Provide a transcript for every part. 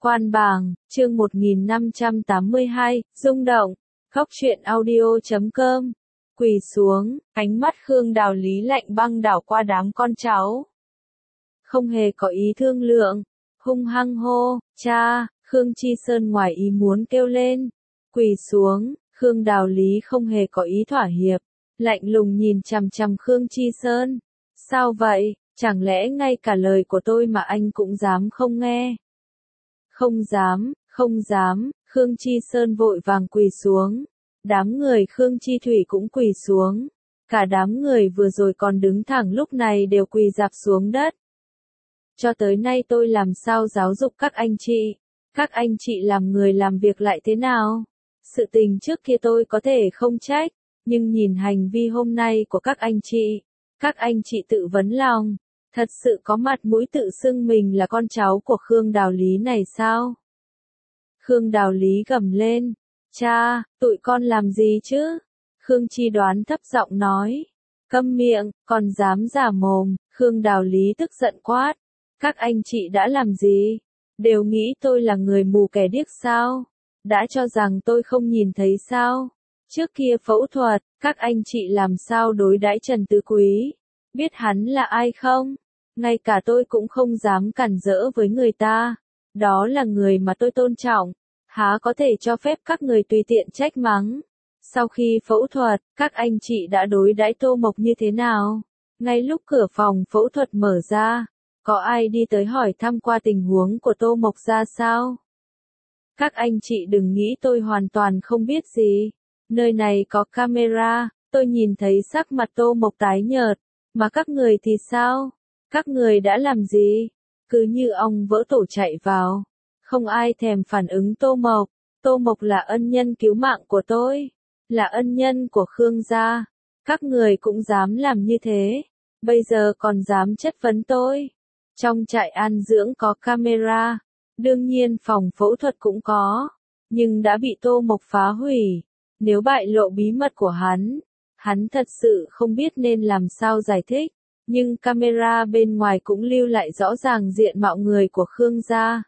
Quan bảng, chương 1582, rung động, Khóc Chuyện audio.com. Quỳ xuống, ánh mắt Khương Đào Lý lạnh băng đảo qua đám con cháu. Không hề có ý thương lượng, hung hăng hô, cha, Khương Chi Sơn ngoài ý muốn kêu lên. Quỳ xuống, Khương Đào Lý không hề có ý thỏa hiệp, lạnh lùng nhìn chằm chằm Khương Chi Sơn. Sao vậy, chẳng lẽ ngay cả lời của tôi mà anh cũng dám không nghe? Không dám, Khương Chi Sơn vội vàng quỳ xuống. Đám người Khương Chi Thủy cũng quỳ xuống. Cả đám người vừa rồi còn đứng thẳng lúc này đều quỳ rạp xuống đất. Cho tới nay tôi làm sao giáo dục các anh chị? Các anh chị làm người làm việc lại thế nào? Sự tình trước kia tôi có thể không trách, nhưng nhìn hành vi hôm nay của các anh chị tự vấn lòng, thật sự có mặt mũi tự xưng mình là con cháu của Khương Đào Lý này sao? Khương Đào Lý gầm lên, cha, tụi con làm gì chứ? Khương Chi Đoán thấp giọng nói, câm miệng, còn dám giả mồm. Khương Đào Lý tức giận quát, các anh chị đã làm gì? Đều nghĩ tôi là người mù kẻ điếc sao? Đã cho rằng tôi không nhìn thấy sao? Trước kia phẫu thuật, các anh chị làm sao đối đãi Trần Tứ Quý? Biết hắn là ai không? Ngay cả tôi cũng không dám cản rỡ với người ta. Đó là người mà tôi tôn trọng. Há có thể cho phép các người tùy tiện trách mắng. Sau khi phẫu thuật, các anh chị đã đối đãi Tô Mộc như thế nào? Ngay lúc cửa phòng phẫu thuật mở ra, có ai đi tới hỏi thăm qua tình huống của Tô Mộc ra sao? Các anh chị đừng nghĩ tôi hoàn toàn không biết gì. Nơi này có camera, tôi nhìn thấy sắc mặt Tô Mộc tái nhợt. Mà các người thì sao? Các người đã làm gì? Cứ như ong vỡ tổ chạy vào. Không ai thèm phản ứng Tô Mộc. Tô Mộc là ân nhân cứu mạng của tôi. Là ân nhân của Khương gia. Các người cũng dám làm như thế. Bây giờ còn dám chất vấn tôi. Trong trại an dưỡng có camera. Đương nhiên phòng phẫu thuật cũng có. Nhưng đã bị Tô Mộc phá hủy. Nếu bại lộ bí mật của hắn thật sự không biết nên làm sao giải thích. Nhưng camera bên ngoài cũng lưu lại rõ ràng diện mạo người của Khương gia.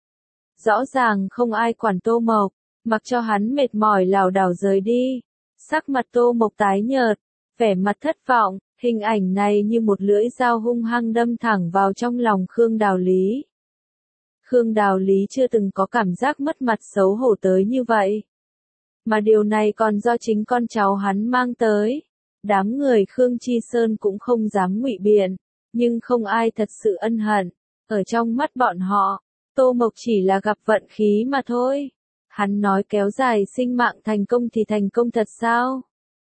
Rõ ràng không ai quản Tô Mộc, mặc cho hắn mệt mỏi lảo đảo rời đi. Sắc mặt Tô Mộc tái nhợt, vẻ mặt thất vọng, hình ảnh này như một lưỡi dao hung hăng đâm thẳng vào trong lòng Khương Đào Lý. Khương Đào Lý chưa từng có cảm giác mất mặt xấu hổ tới như vậy. Mà điều này còn do chính con cháu hắn mang tới. Đám người Khương Chi Sơn cũng không dám ngụy biện, nhưng không ai thật sự ân hận. Ở trong mắt bọn họ, Tô Mộc chỉ là gặp vận khí mà thôi. Hắn nói kéo dài sinh mạng thành công thì thành công thật sao?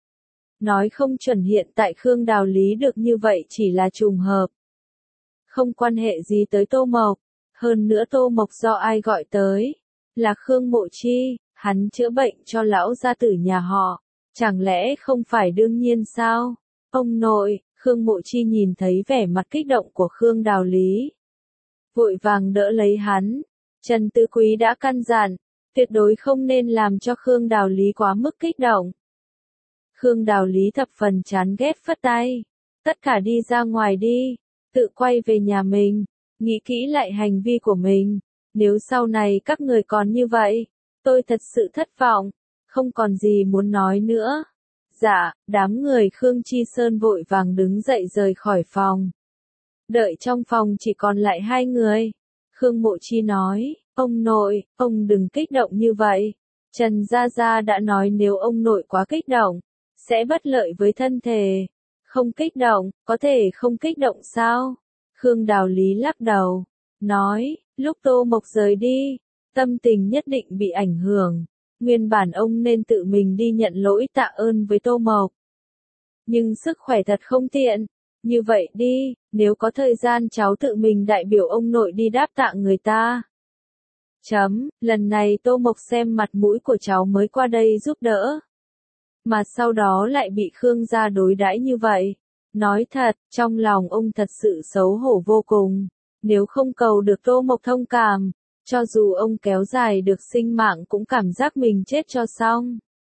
Nói không chuẩn hiện tại Khương Đào Lý được như vậy chỉ là trùng hợp. Không quan hệ gì tới Tô Mộc. Hơn nữa Tô Mộc do ai gọi tới? Là Khương Mộ Chi, hắn chữa bệnh cho lão gia tử nhà họ. Chẳng lẽ không phải đương nhiên sao? Ông nội, Khương Mộ Chi nhìn thấy vẻ mặt kích động của Khương Đào Lý. Vội vàng đỡ lấy hắn. Trần Tứ Quý đã căn dặn, tuyệt đối không nên làm cho Khương Đào Lý quá mức kích động. Khương Đào Lý thập phần chán ghét phất tay. Tất cả đi ra ngoài đi, tự quay về nhà mình, nghĩ kỹ lại hành vi của mình. Nếu sau này các người còn như vậy, tôi thật sự thất vọng. Không còn gì muốn nói nữa. Dạ, đám người Khương Chi Sơn vội vàng đứng dậy rời khỏi phòng. Đợi trong phòng chỉ còn lại hai người. Khương Mộ Chi nói, ông nội, ông đừng kích động như vậy. Trần Gia Gia đã nói nếu ông nội quá kích động, sẽ bất lợi với thân thể. Không kích động, có thể không kích động sao? Khương Đào Lý lắc đầu, nói, lúc Tô Mộc rời đi, tâm tình nhất định bị ảnh hưởng. Nguyên bản ông nên tự mình đi nhận lỗi tạ ơn với Tô Mộc. Nhưng sức khỏe thật không tiện. Như vậy đi, nếu có thời gian cháu tự mình đại biểu ông nội đi đáp tạ người ta. Lần này Tô Mộc xem mặt mũi của cháu mới qua đây giúp đỡ. Mà sau đó lại bị Khương gia đối đãi như vậy. Nói thật, trong lòng ông thật sự xấu hổ vô cùng. Nếu không cầu được Tô Mộc thông cảm, cho dù ông kéo dài được sinh mạng cũng cảm giác mình chết cho xong.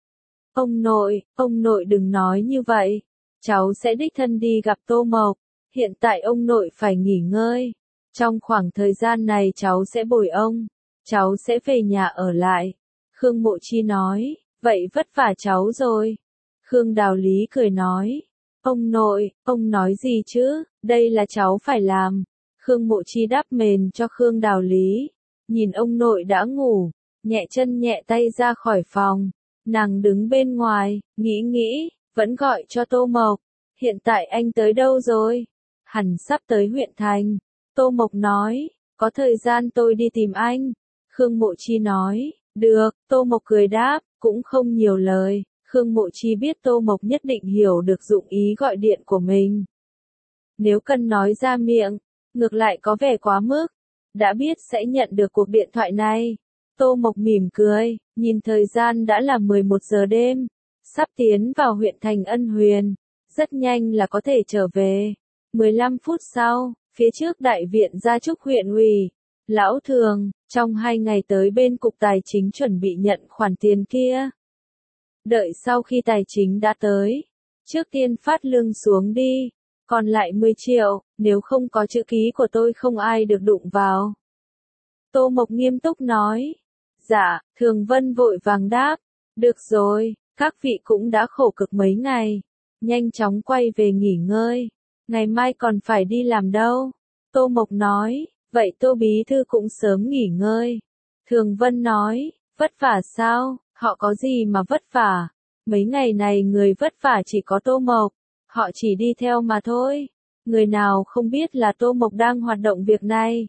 Ông nội đừng nói như vậy. Cháu sẽ đích thân đi gặp Tô Mộc. Hiện tại ông nội phải nghỉ ngơi. Trong khoảng thời gian này cháu sẽ bồi ông. cháu sẽ về nhà ở lại. Khương Mộ Chi nói, vậy vất vả cháu rồi. Khương Đào Lý cười nói, ông nội, ông nói gì chứ, đây là cháu phải làm. Khương Mộ Chi đắp mền cho Khương Đào Lý, nhìn ông nội đã ngủ, nhẹ chân nhẹ tay ra khỏi phòng. Nàng đứng bên ngoài, nghĩ, vẫn gọi cho Tô Mộc. Hiện tại anh tới đâu rồi? Hẳn sắp tới huyện thành. Tô Mộc nói, có thời gian tôi đi tìm anh. Khương Mộ Chi nói, được, Tô Mộc cười đáp, cũng không nhiều lời. Khương Mộ Chi biết Tô Mộc nhất định hiểu được dụng ý gọi điện của mình. Nếu cần nói ra miệng, ngược lại có vẻ quá mức. Đã biết sẽ nhận được cuộc điện thoại này. Tô Mộc mỉm cười, nhìn thời gian đã là 11 giờ đêm. Sắp tiến vào huyện thành Ân Huyền. Rất nhanh là có thể trở về. 15 phút sau, phía trước đại viện Gia Trúc huyện ủy. Lão Thường, trong 2 ngày tới bên Cục Tài chính chuẩn bị nhận khoản tiền kia. Đợi sau khi tài chính đã tới, trước tiên phát lương xuống đi, còn lại 10 triệu, nếu không có chữ ký của tôi không ai được đụng vào. Tô Mộc nghiêm túc nói. Dạ, Thường Vân vội vàng đáp. Được rồi, các vị cũng đã khổ cực mấy ngày. Nhanh chóng quay về nghỉ ngơi. Ngày mai còn phải đi làm đâu. Tô Mộc nói, vậy Tô Bí Thư cũng sớm nghỉ ngơi. Thường Vân nói, vất vả sao, họ có gì mà vất vả. Mấy ngày này người vất vả chỉ có Tô Mộc. Họ chỉ đi theo mà thôi. Người nào không biết là Tô Mộc đang hoạt động việc này.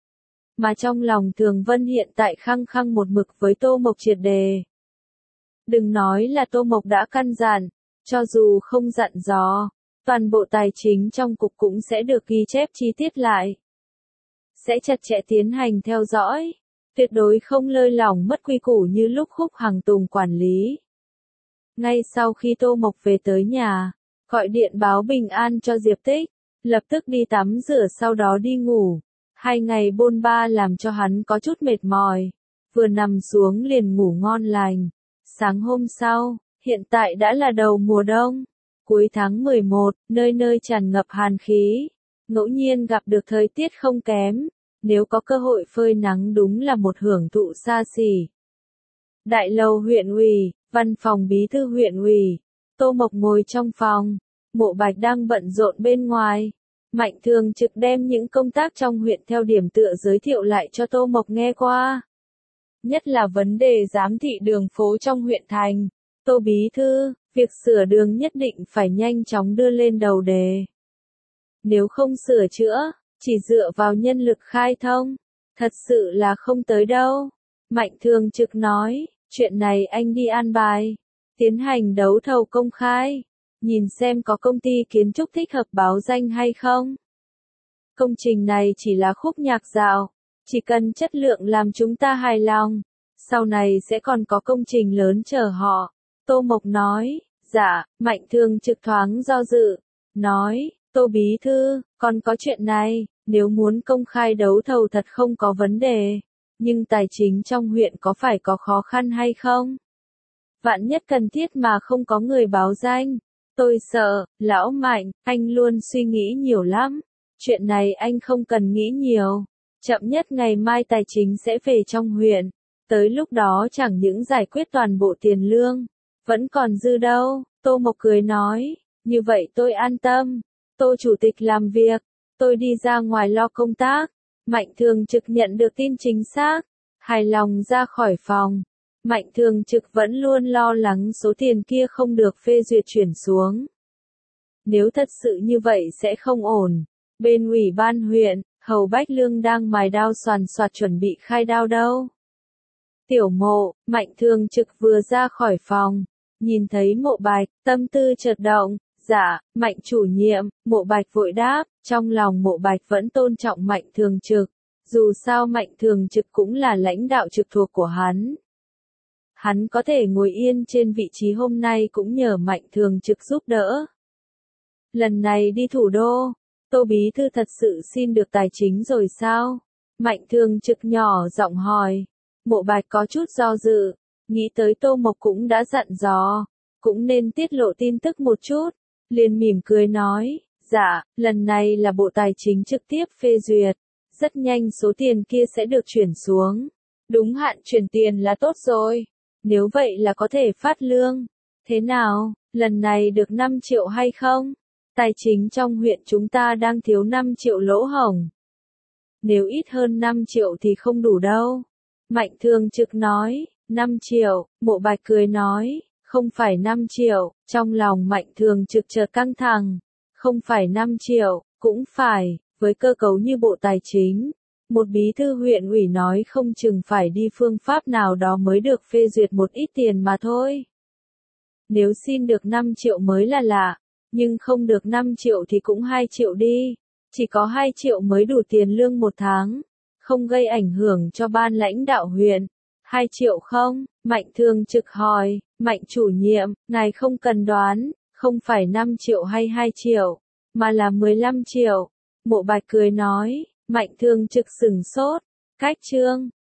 Mà trong lòng Thường Vân hiện tại khăng khăng một mực với Tô Mộc triệt đề. Đừng nói là Tô Mộc đã căn dặn, cho dù không dặn dò, toàn bộ tài chính trong cục cũng sẽ được ghi chép chi tiết lại. Sẽ chặt chẽ tiến hành theo dõi, tuyệt đối không lơi lỏng mất quy củ như lúc Khúc Hằng Tùng quản lý. Ngay sau khi Tô Mộc về tới nhà, gọi điện báo bình an cho Diệp Tích, lập tức đi tắm rửa sau đó đi ngủ. 2 ngày bôn ba làm cho hắn có chút mệt mỏi, vừa nằm xuống liền ngủ ngon lành. Sáng hôm sau, hiện tại đã là đầu mùa đông, cuối tháng 11, nơi nơi tràn ngập hàn khí, ngẫu nhiên gặp được thời tiết không kém, nếu có cơ hội phơi nắng đúng là một hưởng thụ xa xỉ. Đại lầu huyện ủy, văn phòng bí thư huyện ủy, Tô Mộc ngồi trong phòng, Mộ Bạch đang bận rộn bên ngoài. Mạnh Thường Trực đem những công tác trong huyện theo điểm tựa giới thiệu lại cho Tô Mộc nghe qua. Nhất là vấn đề giám thị đường phố trong huyện thành. Tô Bí Thư, việc sửa đường nhất định phải nhanh chóng đưa lên đầu đề. Nếu không sửa chữa, chỉ dựa vào nhân lực khai thông, thật sự là không tới đâu. Mạnh Thường Trực nói, chuyện này anh đi an bài, tiến hành đấu thầu công khai. Nhìn xem có công ty kiến trúc thích hợp báo danh hay không. Công trình này chỉ là khúc nhạc dạo, chỉ cần chất lượng làm chúng ta hài lòng, sau này sẽ còn có công trình lớn chờ họ. Tô Mộc nói, dạ, Mạnh Thường Trực thoáng do dự, nói, Tô Bí Thư, còn có chuyện này, nếu muốn công khai đấu thầu thật không có vấn đề, nhưng tài chính trong huyện có phải có khó khăn hay không? Vạn nhất cần thiết mà không có người báo danh. Tôi sợ, lão Mạnh, anh luôn suy nghĩ nhiều lắm. Chuyện này anh không cần nghĩ nhiều. Chậm nhất ngày mai tài chính sẽ về trong huyện. Tới lúc đó chẳng những giải quyết toàn bộ tiền lương, vẫn còn dư đâu. Tô Mộc cười nói, như vậy tôi an tâm. Tô Chủ tịch làm việc, tôi đi ra ngoài lo công tác. Mạnh Thường Trực nhận được tin chính xác, hài lòng ra khỏi phòng. Mạnh Thường Trực vẫn luôn lo lắng số tiền kia không được phê duyệt chuyển xuống. Nếu thật sự như vậy sẽ không ổn. Bên ủy ban huyện, Hầu Bách Lương đang mài đao xoàn xoạt chuẩn bị khai đao đâu. Tiểu Mộ, Mạnh Thường Trực vừa ra khỏi phòng, nhìn thấy Mộ Bạch, tâm tư chợt động. Dạ, Mạnh chủ nhiệm, Mộ Bạch vội đáp, trong lòng Mộ Bạch vẫn tôn trọng Mạnh Thường Trực. Dù sao Mạnh Thường Trực cũng là lãnh đạo trực thuộc của hắn. Hắn có thể ngồi yên trên vị trí hôm nay cũng nhờ Mạnh Thường Trực giúp đỡ. Lần này đi thủ đô, Tô Bí Thư thật sự xin được tài chính rồi sao? Mạnh Thường Trực nhỏ giọng hỏi. Mộ Bạch có chút do dự, nghĩ tới Tô Mộc cũng đã dặn dò, cũng nên tiết lộ tin tức một chút, liền mỉm cười nói, dạ, lần này là Bộ Tài chính trực tiếp phê duyệt, rất nhanh số tiền kia sẽ được chuyển xuống. Đúng hạn chuyển tiền là tốt rồi. Nếu vậy là có thể phát lương. Thế nào, lần này được 5 triệu hay không? Tài chính trong huyện chúng ta đang thiếu 5 triệu lỗ hổng. Nếu ít hơn 5 triệu thì không đủ đâu. Mạnh Thường Trực nói, 5 triệu, Mộ Bạch cười nói, không phải 5 triệu, trong lòng Mạnh Thường Trực chợt căng thẳng. Không phải 5 triệu, cũng phải, với cơ cấu như Bộ Tài chính. Một bí thư huyện ủy nói không chừng phải đi phương pháp nào đó mới được phê duyệt một ít tiền mà thôi. Nếu xin được 5 triệu mới là lạ, nhưng không được 5 triệu thì cũng 2 triệu đi. Chỉ có 2 triệu mới đủ tiền lương một tháng, không gây ảnh hưởng cho ban lãnh đạo huyện. 2 triệu không? Mạnh Thường Trực hỏi, Mạnh chủ nhiệm, ngài không cần đoán, không phải 5 triệu hay 2 triệu, mà là 15 triệu. Mộ Bạch cười nói, Mạnh Thường Trực sửng sốt, cách chương.